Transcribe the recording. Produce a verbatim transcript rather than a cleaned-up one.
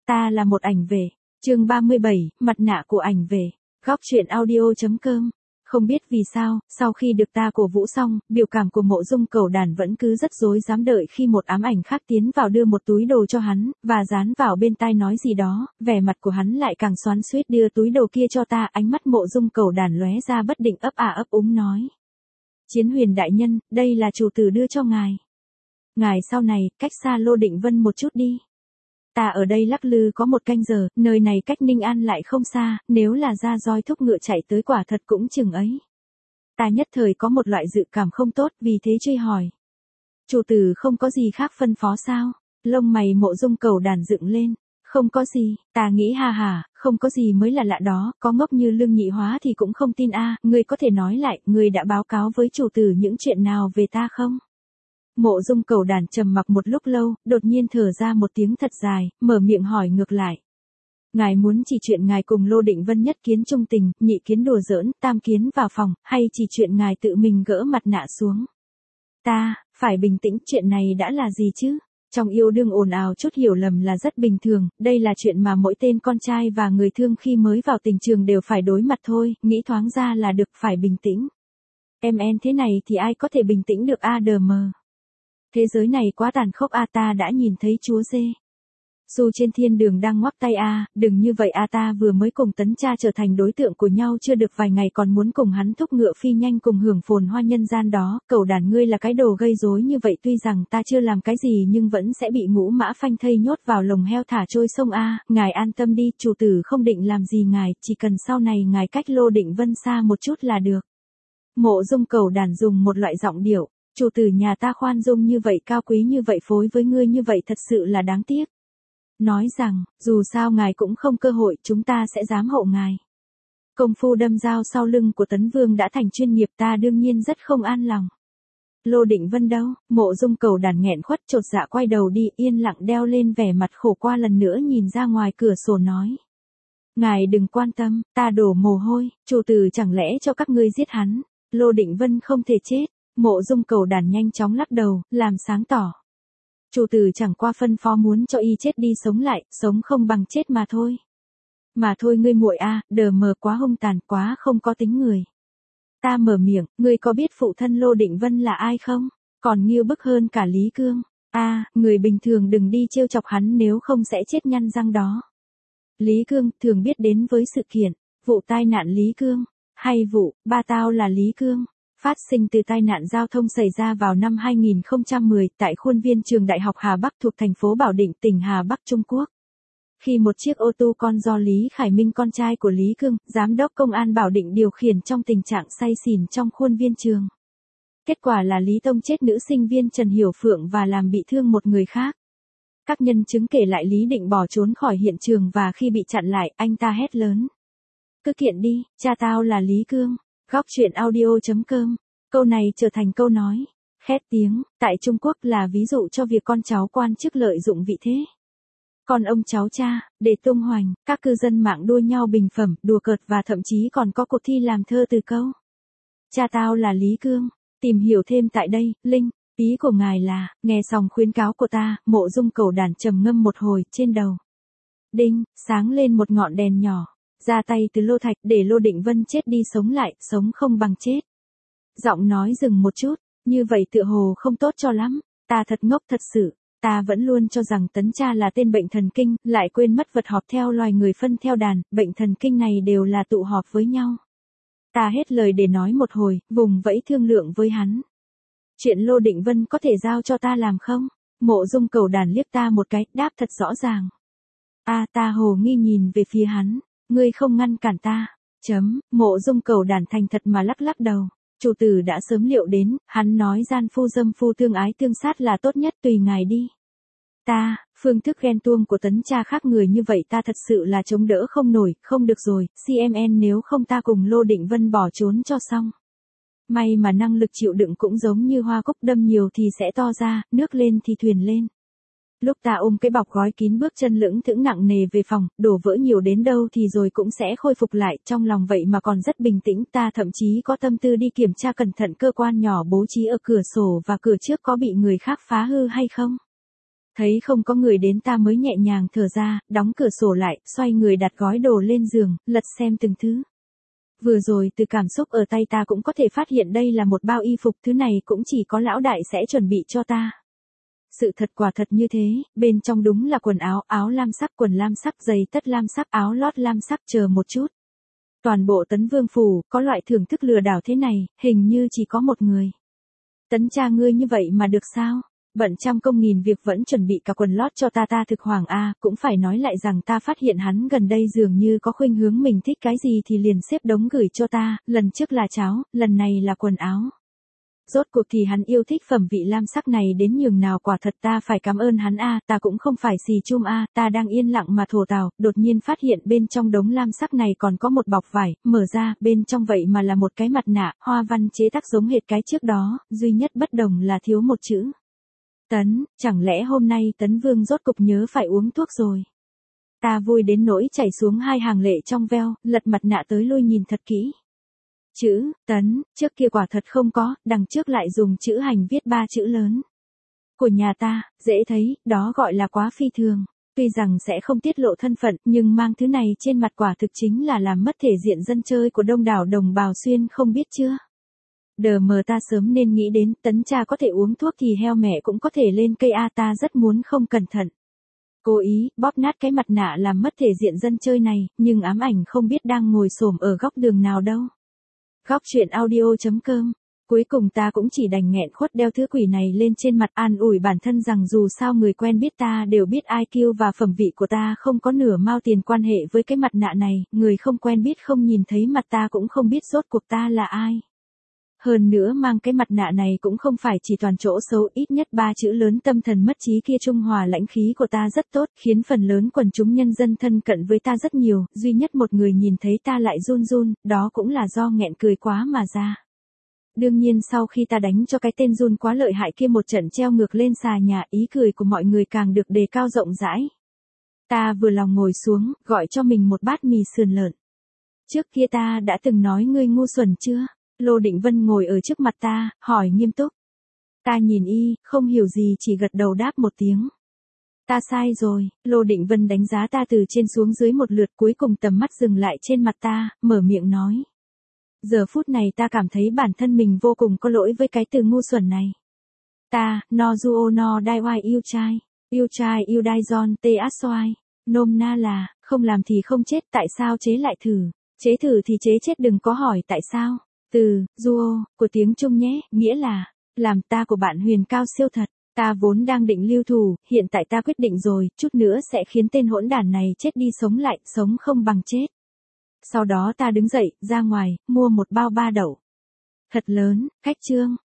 Ta là một ảnh về. Chương ba mươi bảy, mặt nạ của ảnh về. Góc truyện audio.com. Không biết vì sao, sau khi được ta cổ vũ xong, biểu cảm của Mộ Dung Cẩu Đản vẫn cứ rất rối rắm đợi khi một ám ảnh khác tiến vào đưa một túi đồ cho hắn, và dán vào bên tai nói gì đó, vẻ mặt của hắn lại càng xoắn xuýt đưa túi đồ kia cho ta, ánh mắt Mộ Dung Cẩu Đản lóe ra bất định ấp à ấp úng nói. Chiến Huyền đại nhân, đây là chủ tử đưa cho ngài. Ngài sau này, cách xa Lô Định Vân một chút đi. Ta ở đây lắc lư có một canh giờ, nơi này cách Ninh An lại không xa, nếu là ra roi thúc ngựa chạy tới quả thật cũng chừng ấy. Ta nhất thời có một loại dự cảm không tốt, vì thế truy hỏi. Chủ tử không có gì khác phân phó sao? Lông mày Mộ Dung Cẩu Đản dựng lên. Không có gì, ta nghĩ ha hà, không có gì mới là lạ đó, có ngốc như Lương Nhị Hóa thì cũng không tin a, à, ngươi có thể nói lại, ngươi đã báo cáo với chủ tử những chuyện nào về ta không? Mộ Dung Cẩu Đản trầm mặc một lúc lâu, đột nhiên thở ra một tiếng thật dài, mở miệng hỏi ngược lại. Ngài muốn chỉ chuyện ngài cùng Lô Định Vân nhất kiến trung tình, nhị kiến đùa giỡn, tam kiến vào phòng, hay chỉ chuyện ngài tự mình gỡ mặt nạ xuống? Ta, phải bình tĩnh, chuyện này đã là gì chứ? Trong yêu đương ồn ào chút hiểu lầm là rất bình thường, đây là chuyện mà mỗi tên con trai và người thương khi mới vào tình trường đều phải đối mặt thôi, nghĩ thoáng ra là được, phải bình tĩnh. Em en thế này thì ai có thể bình tĩnh được a đờ mờ. Thế giới này quá tàn khốc a, ta đã nhìn thấy chúa dê. Dù trên thiên đường đang ngoắc tay a, đừng như vậy a, ta vừa mới cùng Tấn Cha trở thành đối tượng của nhau chưa được vài ngày còn muốn cùng hắn thúc ngựa phi nhanh cùng hưởng phồn hoa nhân gian đó, Cẩu Đản ngươi là cái đồ gây rối như vậy, tuy rằng ta chưa làm cái gì nhưng vẫn sẽ bị ngũ mã phanh thây nhốt vào lồng heo thả trôi sông a, ngài an tâm đi, chủ tử không định làm gì ngài, chỉ cần sau này ngài cách Lô Định Vân xa một chút là được. Mộ Dung Cẩu Đản dùng một loại giọng điệu. Chủ tử nhà ta khoan dung như vậy, cao quý như vậy, phối với ngươi như vậy thật sự là đáng tiếc. Nói rằng, dù sao ngài cũng không cơ hội, chúng ta sẽ giám hộ ngài. Công phu đâm dao sau lưng của Tấn Vương đã thành chuyên nghiệp, ta đương nhiên rất không an lòng. Lô Định Vân đâu? Mộ Dung Cẩu Đản nghẹn khuất chột dạ quay đầu đi, yên lặng đeo lên vẻ mặt khổ qua lần nữa nhìn ra ngoài cửa sổ nói. Ngài đừng quan tâm, ta đổ mồ hôi, chủ tử chẳng lẽ cho các ngươi giết hắn? Lô Định Vân không thể chết. Mộ Dung Cẩu Đản nhanh chóng lắc đầu, làm sáng tỏ. Chủ tử chẳng qua phân phó muốn cho y chết đi sống lại, sống không bằng chết mà thôi. Mà thôi ngươi muội a, đờ mờ quá hung tàn, quá không có tính người. Ta mở miệng, ngươi có biết phụ thân Lô Định Vân là ai không? Còn nghiêu bức hơn cả Lý Cương. A, à, người bình thường đừng đi trêu chọc hắn nếu không sẽ chết nhăn răng đó. Lý Cương, thường biết đến với sự kiện, vụ tai nạn Lý Cương, hay vụ, ba tao là Lý Cương. Phát sinh từ tai nạn giao thông xảy ra vào năm hai nghìn không trăm mười tại khuôn viên trường Đại học Hà Bắc thuộc thành phố Bảo Định, tỉnh Hà Bắc, Trung Quốc. Khi một chiếc ô tô con do Lý Khải Minh, con trai của Lý Cương, giám đốc công an Bảo Định điều khiển trong tình trạng say xỉn trong khuôn viên trường. Kết quả là Lý tông chết nữ sinh viên Trần Hiểu Phượng và làm bị thương một người khác. Các nhân chứng kể lại Lý định bỏ trốn khỏi hiện trường và khi bị chặn lại, anh ta hét lớn. Cứ kiện đi, cha tao là Lý Cương. Góc truyện audio.com. Câu này trở thành câu nói khét tiếng tại Trung Quốc là ví dụ cho việc con cháu quan chức lợi dụng vị thế. Còn ông cháu cha, để tung hoành, các cư dân mạng đua nhau bình phẩm, đùa cợt và thậm chí còn có cuộc thi làm thơ từ câu. Cha tao là Lý Cương. Tìm hiểu thêm tại đây, link. Ý của ngài là, nghe xong khuyến cáo của ta, Mộ Dung Cẩu Đản trầm ngâm một hồi, trên đầu. Đinh, sáng lên một ngọn đèn nhỏ. Ra tay từ Lô Thạch để Lô Định Vân chết đi sống lại, sống không bằng chết. Giọng nói dừng một chút, như vậy tựa hồ không tốt cho lắm, ta thật ngốc thật sự, ta vẫn luôn cho rằng Tấn Cha là tên bệnh thần kinh, lại quên mất vật họp theo loài người phân theo đàn, bệnh thần kinh này đều là tụ họp với nhau. Ta hết lời để nói một hồi, vùng vẫy thương lượng với hắn. Chuyện Lô Định Vân có thể giao cho ta làm không? Mộ Dung Cẩu Đản liếc ta một cái, đáp thật rõ ràng. A à, ta hồ nghi nhìn về phía hắn. Ngươi không ngăn cản ta. Chấm, Mộ Dung Cẩu Đản thành thật mà lắc lắc đầu. Chủ tử đã sớm liệu đến, hắn nói gian phu dâm phu tương ái tương sát là tốt nhất, tùy ngài đi. Ta, phương thức ghen tuông của Tấn Cha khác người như vậy ta thật sự là chống đỡ không nổi, không được rồi, xê em en nếu không ta cùng Lô Định Vân bỏ trốn cho xong. May mà năng lực chịu đựng cũng giống như hoa cúc, đâm nhiều thì sẽ to ra, nước lên thì thuyền lên. Lúc ta ôm cái bọc gói kín bước chân lững thững nặng nề về phòng, đổ vỡ nhiều đến đâu thì rồi cũng sẽ khôi phục lại, trong lòng vậy mà còn rất bình tĩnh, ta thậm chí có tâm tư đi kiểm tra cẩn thận cơ quan nhỏ bố trí ở cửa sổ và cửa trước có bị người khác phá hư hay không. Thấy không có người đến ta mới nhẹ nhàng thở ra, đóng cửa sổ lại, xoay người đặt gói đồ lên giường, lật xem từng thứ. Vừa rồi từ cảm xúc ở tay ta cũng có thể phát hiện đây là một bao y phục, thứ này cũng chỉ có lão đại sẽ chuẩn bị cho ta. Sự thật quả thật như thế, bên trong đúng là quần áo, áo lam sắc, quần lam sắc, giày tất lam sắc, áo lót lam sắc, chờ một chút. Toàn bộ Tấn Vương phủ, có loại thưởng thức lừa đảo thế này, hình như chỉ có một người. Tấn cha ngươi như vậy mà được sao? Bận trăm công nghìn việc vẫn chuẩn bị cả quần lót cho ta ta thực hoàng a, cũng phải nói lại rằng ta phát hiện hắn gần đây dường như có khuynh hướng mình thích cái gì thì liền xếp đống gửi cho ta, lần trước là cháo, lần này là quần áo. Rốt cuộc thì hắn yêu thích phẩm vị lam sắc này đến nhường nào, quả thật ta phải cảm ơn hắn a, ta cũng không phải xì chum a, ta đang yên lặng mà thổ tào, đột nhiên phát hiện bên trong đống lam sắc này còn có một bọc vải, mở ra, bên trong vậy mà là một cái mặt nạ, hoa văn chế tác giống hệt cái trước đó, duy nhất bất đồng là thiếu một chữ. Tấn, chẳng lẽ hôm nay Tấn Vương rốt cục nhớ phải uống thuốc rồi. Ta vui đến nỗi chảy xuống hai hàng lệ trong veo, lật mặt nạ tới lui nhìn thật kỹ. Chữ, Tấn, trước kia quả thật không có, đằng trước lại dùng chữ hành viết ba chữ lớn. Của nhà ta, dễ thấy, đó gọi là quá phi thường. Tuy rằng sẽ không tiết lộ thân phận, nhưng mang thứ này trên mặt quả thực chính là làm mất thể diện dân chơi của đông đảo đồng bào xuyên, không biết chưa? Đờ mờ ta sớm nên nghĩ đến, Tấn cha có thể uống thuốc thì heo mẹ cũng có thể lên cây a, ta rất muốn không cẩn thận. Cố ý, bóp nát cái mặt nạ làm mất thể diện dân chơi này, nhưng ám ảnh không biết đang ngồi xổm ở góc đường nào đâu. Góc truyện audio chấm com. Cuối cùng ta cũng chỉ đành nghẹn khuất đeo thứ quỷ này lên trên mặt, an ủi bản thân rằng dù sao người quen biết ta đều biết i kiu và phẩm vị của ta không có nửa mao tiền quan hệ với cái mặt nạ này, người không quen biết không nhìn thấy mặt ta cũng không biết rốt cuộc ta là ai. Hơn nữa mang cái mặt nạ này cũng không phải chỉ toàn chỗ xấu, ít nhất ba chữ lớn tâm thần mất trí kia trung hòa lãnh khí của ta rất tốt, khiến phần lớn quần chúng nhân dân thân cận với ta rất nhiều, duy nhất một người nhìn thấy ta lại run run, đó cũng là do nghẹn cười quá mà ra. Đương nhiên sau khi ta đánh cho cái tên run quá lợi hại kia một trận treo ngược lên xà nhà, ý cười của mọi người càng được đề cao rộng rãi. Ta vừa lòng ngồi xuống, gọi cho mình một bát mì sườn lợn. Trước kia ta đã từng nói ngươi ngu xuẩn chưa? Lô Định Vân ngồi ở trước mặt ta, hỏi nghiêm túc. Ta nhìn y, không hiểu gì chỉ gật đầu đáp một tiếng. Ta sai rồi, Lô Định Vân đánh giá ta từ trên xuống dưới một lượt, cuối cùng tầm mắt dừng lại trên mặt ta, mở miệng nói. Giờ phút này ta cảm thấy bản thân mình vô cùng có lỗi với cái từ ngu xuẩn này. Ta, no duo no dai oai yêu trai, yêu trai yêu dai giòn tê át xoai, nôm na là, không làm thì không chết, tại sao chế lại thử, chế thử thì chế chết, đừng có hỏi tại sao. Từ, duo, của tiếng Trung nhé, nghĩa là, làm ta của bạn huyền cao siêu thật, ta vốn đang định lưu thủ, hiện tại ta quyết định rồi, chút nữa sẽ khiến tên hỗn đản này chết đi sống lại, sống không bằng chết. Sau đó ta đứng dậy, ra ngoài, mua một bao ba đậu. Thật lớn, khách trương,